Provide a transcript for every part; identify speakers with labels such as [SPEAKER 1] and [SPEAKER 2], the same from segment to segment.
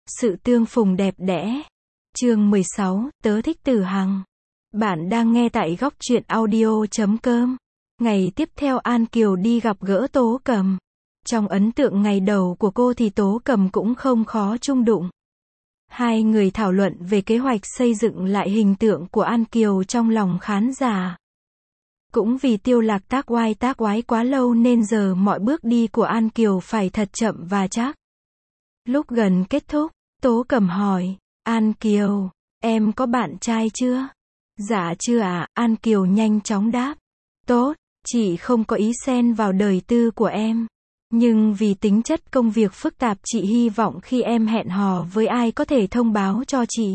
[SPEAKER 1] Sự tương phùng đẹp đẽ. Chương 16, tớ thích Tử Hằng. Bạn đang nghe tại góc truyện audio.com. Ngày tiếp theo An Kiều đi gặp gỡ Tố Cầm. Trong ấn tượng ngày đầu của cô thì Tố Cầm cũng không khó chung đụng. Hai người thảo luận về kế hoạch xây dựng lại hình tượng của An Kiều trong lòng khán giả. Cũng vì Tiêu Lạc tác oái quá lâu nên giờ mọi bước đi của An Kiều phải thật chậm và chắc. Lúc gần kết thúc, Tố Cầm hỏi, An Kiều, em có bạn trai chưa? Dạ chưa ạ, An Kiều nhanh chóng đáp. Tốt, chị không có ý xen vào đời tư của em. Nhưng vì tính chất công việc phức tạp chị hy vọng khi em hẹn hò với ai có thể thông báo cho chị.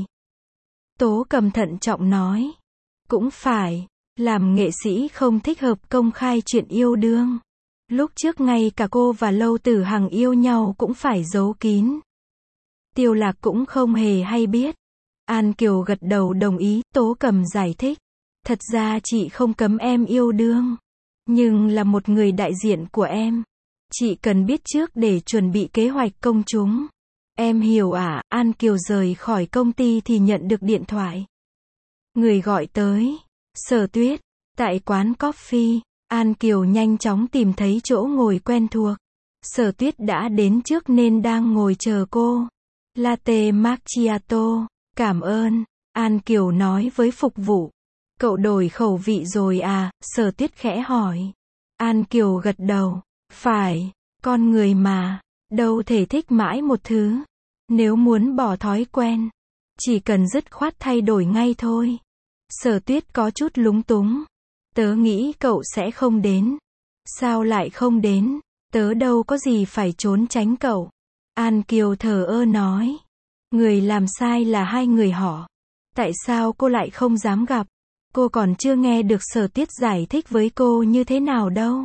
[SPEAKER 1] Tố Cầm thận trọng nói. Cũng phải, làm nghệ sĩ không thích hợp công khai chuyện yêu đương. Lúc trước ngay cả cô và Lâu Tử Hằng yêu nhau cũng phải giấu kín. Tiêu Lạc cũng không hề hay biết. An Kiều gật đầu đồng ý, Tố Cầm giải thích. Thật ra chị không cấm em yêu đương. Nhưng là một người đại diện của em. Chị cần biết trước để chuẩn bị kế hoạch công chúng. Em hiểu ạ, An Kiều rời khỏi công ty thì nhận được điện thoại. Người gọi tới. Sở Tuyết. Tại quán coffee, An Kiều nhanh chóng tìm thấy chỗ ngồi quen thuộc. Sở Tuyết đã đến trước nên đang ngồi chờ cô. Latte macchiato. Cảm ơn, An Kiều nói với phục vụ. Cậu đổi khẩu vị rồi à? Sở Tuyết khẽ hỏi. An Kiều gật đầu. Phải, con người mà, đâu thể thích mãi một thứ. Nếu muốn bỏ thói quen, chỉ cần dứt khoát thay đổi ngay thôi. Sở Tuyết có chút lúng túng. Tớ nghĩ cậu sẽ không đến. Sao lại không đến? Tớ đâu có gì phải trốn tránh cậu. An Kiều thờ ơ nói. Người làm sai là hai người họ. Tại sao cô lại không dám gặp? Cô còn chưa nghe được Sở Tuyết giải thích với cô như thế nào đâu.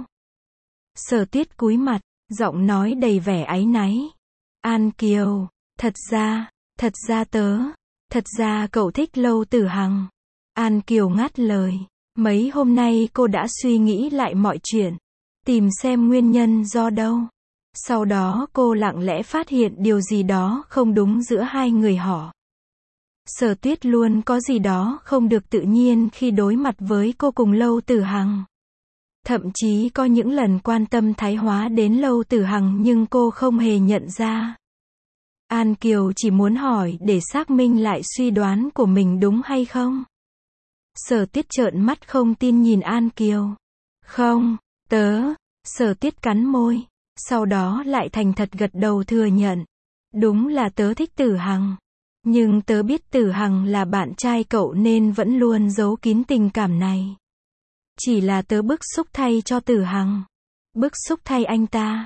[SPEAKER 1] Sở Tuyết cúi mặt, giọng nói đầy vẻ áy náy. An Kiều, thật ra cậu thích Lâu Tử Hằng. An Kiều ngắt lời. Mấy hôm nay cô đã suy nghĩ lại mọi chuyện. Tìm xem nguyên nhân do đâu. Sau đó cô lặng lẽ phát hiện điều gì đó không đúng giữa hai người họ. Sở Tuyết luôn có gì đó không được tự nhiên khi đối mặt với cô cùng Lâu Tử Hằng. Thậm chí có những lần quan tâm thái hóa đến Lâu Tử Hằng nhưng cô không hề nhận ra. An Kiều chỉ muốn hỏi để xác minh lại suy đoán của mình đúng hay không. Sở Tuyết trợn mắt không tin nhìn An Kiều. Không, Sở Tuyết cắn môi. Sau đó lại thành thật gật đầu thừa nhận. Đúng là tớ thích Tử Hằng. Nhưng tớ biết Tử Hằng là bạn trai cậu nên vẫn luôn giấu kín tình cảm này. Chỉ là tớ bức xúc thay cho Tử Hằng. Bức xúc thay anh ta.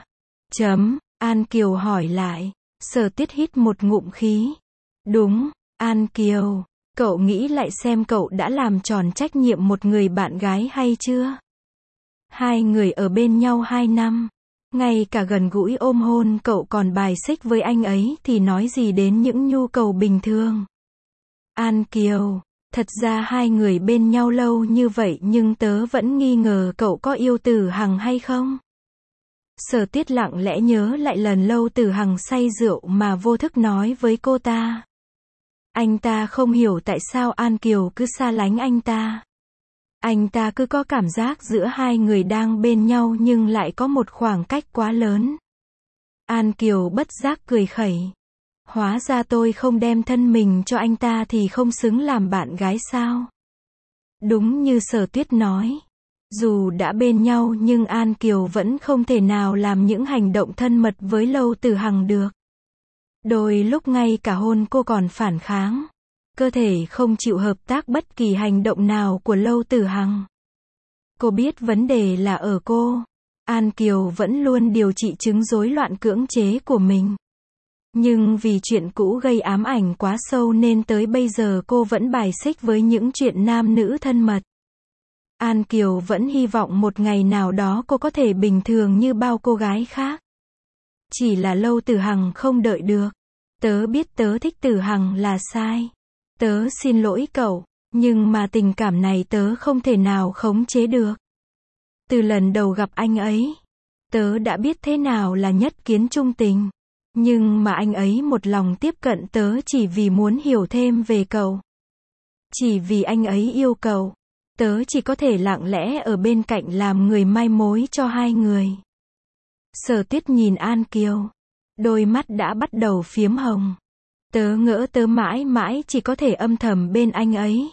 [SPEAKER 1] An Kiều hỏi lại. Sở Tuyết hít một ngụm khí. Đúng, An Kiều. Cậu nghĩ lại xem cậu đã làm tròn trách nhiệm một người bạn gái hay chưa? Hai người ở bên nhau 2 năm. Ngay cả gần gũi ôm hôn cậu còn bài xích với anh ấy thì nói gì đến những nhu cầu bình thường. An Kiều, thật ra hai người bên nhau lâu như vậy nhưng tớ vẫn nghi ngờ cậu có yêu Tử Hằng hay không? Sở Tuyết lặng lẽ nhớ lại lần Lâu Tử Hằng say rượu mà vô thức nói với cô ta. Anh ta không hiểu tại sao An Kiều cứ xa lánh anh ta. Anh ta cứ có cảm giác giữa hai người đang bên nhau nhưng lại có một khoảng cách quá lớn. An Kiều bất giác cười khẩy. Hóa ra tôi không đem thân mình cho anh ta thì không xứng làm bạn gái sao? Đúng như Sở Tuyết nói. Dù đã bên nhau nhưng An Kiều vẫn không thể nào làm những hành động thân mật với Lâu Tử Hằng được. Đôi lúc ngay cả hôn cô còn phản kháng. Cơ thể không chịu hợp tác bất kỳ hành động nào của Lâu Tử Hằng. Cô biết vấn đề là ở cô. An Kiều vẫn luôn điều trị chứng rối loạn cưỡng chế của mình. Nhưng vì chuyện cũ gây ám ảnh quá sâu nên tới bây giờ cô vẫn bài xích với những chuyện nam nữ thân mật. An Kiều vẫn hy vọng một ngày nào đó cô có thể bình thường như bao cô gái khác. Chỉ là Lâu Tử Hằng không đợi được. Tớ biết tớ thích Tử Hằng là sai. Tớ xin lỗi cậu, nhưng mà tình cảm này tớ không thể nào khống chế được. Từ lần đầu gặp anh ấy, tớ đã biết thế nào là nhất kiến trung tình. Nhưng mà anh ấy một lòng tiếp cận tớ chỉ vì muốn hiểu thêm về cậu. Chỉ vì anh ấy yêu cậu. Tớ chỉ có thể lặng lẽ ở bên cạnh làm người mai mối cho hai người. Sở Tuyết nhìn An Kiều. Đôi mắt đã bắt đầu phiếm hồng. Tớ ngỡ tớ mãi mãi chỉ có thể âm thầm bên anh ấy.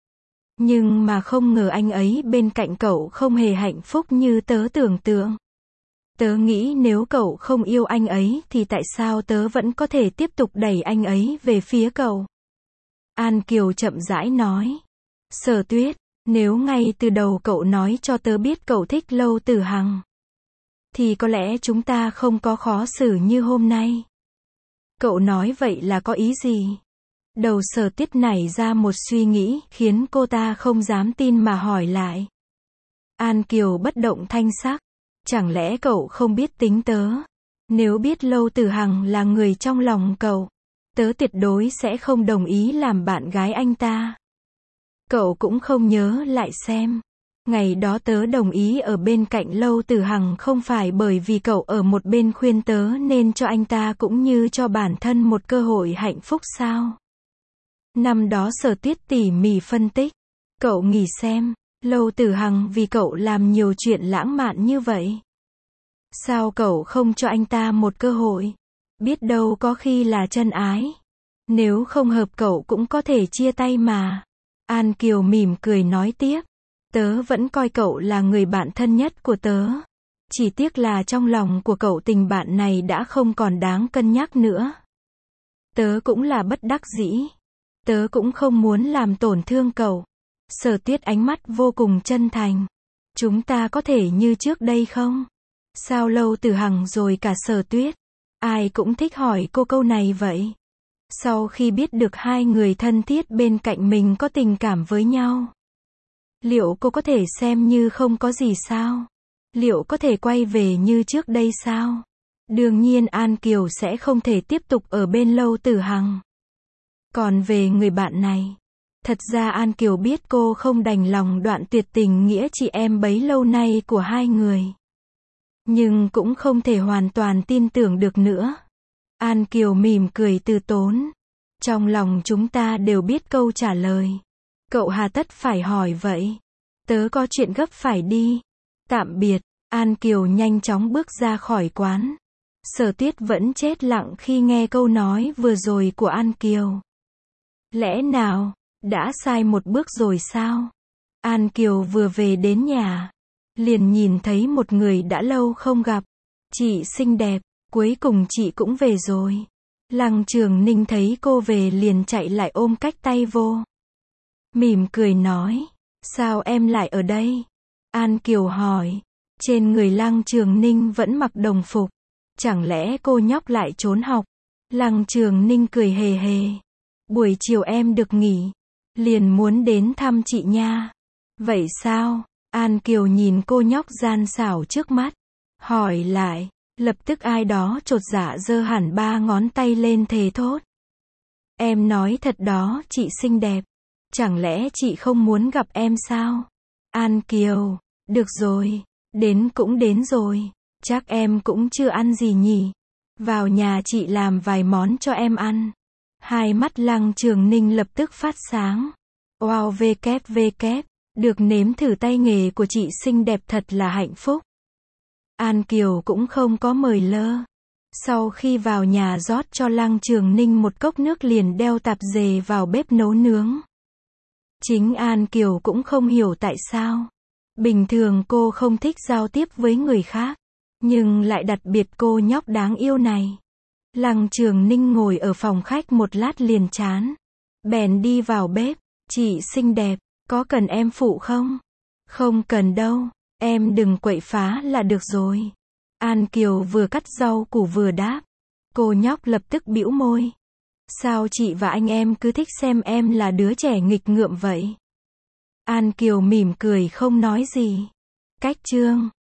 [SPEAKER 1] Nhưng mà không ngờ anh ấy bên cạnh cậu không hề hạnh phúc như tớ tưởng tượng. Tớ nghĩ nếu cậu không yêu anh ấy thì tại sao tớ vẫn có thể tiếp tục đẩy anh ấy về phía cậu? An Kiều chậm rãi nói. Sở Tuyết, nếu ngay từ đầu cậu nói cho tớ biết cậu thích Lâu Tử Hằng, thì có lẽ chúng ta không có khó xử như hôm nay. Cậu nói vậy là có ý gì? Đầu Sở Tuyết nảy ra một suy nghĩ, khiến cô ta không dám tin mà hỏi lại. An Kiều bất động thanh sắc. Chẳng lẽ cậu không biết tính tớ? Nếu biết Lâu Tử Hằng là người trong lòng cậu, tớ tuyệt đối sẽ không đồng ý làm bạn gái anh ta. Cậu cũng không nhớ lại xem. Ngày đó tớ đồng ý ở bên cạnh Lâu Tử Hằng không phải bởi vì cậu ở một bên khuyên tớ nên cho anh ta cũng như cho bản thân một cơ hội hạnh phúc sao? Năm đó Sở Tuyết tỉ mỉ phân tích. Cậu nghĩ xem, Lâu Tử Hằng vì cậu làm nhiều chuyện lãng mạn như vậy. Sao cậu không cho anh ta một cơ hội? Biết đâu có khi là chân ái. Nếu không hợp cậu cũng có thể chia tay mà. An Kiều mỉm cười nói tiếp. Tớ vẫn coi cậu là người bạn thân nhất của tớ. Chỉ tiếc là trong lòng của cậu tình bạn này đã không còn đáng cân nhắc nữa. Tớ cũng là bất đắc dĩ. Tớ cũng không muốn làm tổn thương cậu. Sở Tuyết ánh mắt vô cùng chân thành. Chúng ta có thể như trước đây không? Sao Lâu Tử Hằng rồi cả Sở Tuyết? Ai cũng thích hỏi cô câu này vậy. Sau khi biết được hai người thân thiết bên cạnh mình có tình cảm với nhau, liệu cô có thể xem như không có gì sao? Liệu có thể quay về như trước đây sao? Đương nhiên An Kiều sẽ không thể tiếp tục ở bên Lâu Tử Hằng. Còn về người bạn này, thật ra An Kiều biết cô không đành lòng đoạn tuyệt tình nghĩa chị em bấy lâu nay của hai người. Nhưng cũng không thể hoàn toàn tin tưởng được nữa. An Kiều mỉm cười từ tốn. Trong lòng chúng ta đều biết câu trả lời. Cậu hà tất phải hỏi vậy? Tớ có chuyện gấp phải đi. Tạm biệt. An Kiều nhanh chóng bước ra khỏi quán. Sở Tuyết vẫn chết lặng khi nghe câu nói vừa rồi của An Kiều. Lẽ nào, đã sai một bước rồi sao? An Kiều vừa về đến nhà, liền nhìn thấy một người đã lâu không gặp. Chị xinh đẹp, cuối cùng chị cũng về rồi. Lăng Trường Ninh thấy cô về liền chạy lại ôm cách tay vô. Mỉm cười nói, sao em lại ở đây? An Kiều hỏi, trên người Lăng Trường Ninh vẫn mặc đồng phục. Chẳng lẽ cô nhóc lại trốn học? Lăng Trường Ninh cười hề hề. Buổi chiều em được nghỉ, liền muốn đến thăm chị nha. Vậy sao? An Kiều nhìn cô nhóc gian xảo trước mắt, hỏi lại. Lập tức ai đó chột dạ giơ hẳn 3 ngón tay lên thề thốt. Em nói thật đó chị xinh đẹp. Chẳng lẽ chị không muốn gặp em sao? An Kiều, được rồi, đến cũng đến rồi. Chắc em cũng chưa ăn gì nhỉ? Vào nhà chị làm vài món cho em ăn. Hai mắt Lăng Trường Ninh lập tức phát sáng. Wow WW, được nếm thử tay nghề của chị xinh đẹp thật là hạnh phúc. An Kiều cũng không có mời lơ. Sau khi vào nhà rót cho Lăng Trường Ninh một cốc nước liền đeo tạp dề vào bếp nấu nướng. Chính An Kiều cũng không hiểu tại sao. Bình thường cô không thích giao tiếp với người khác, nhưng lại đặc biệt cô nhóc đáng yêu này. Lăng Trường Ninh ngồi ở phòng khách một lát liền chán. Bèn đi vào bếp. Chị xinh đẹp, có cần em phụ không? Không cần đâu, em đừng quậy phá là được rồi. An Kiều vừa cắt rau củ vừa đáp. Cô nhóc lập tức bĩu môi. Sao chị và anh em cứ thích xem em là đứa trẻ nghịch ngợm vậy? An Kiều mỉm cười không nói gì. Cách chương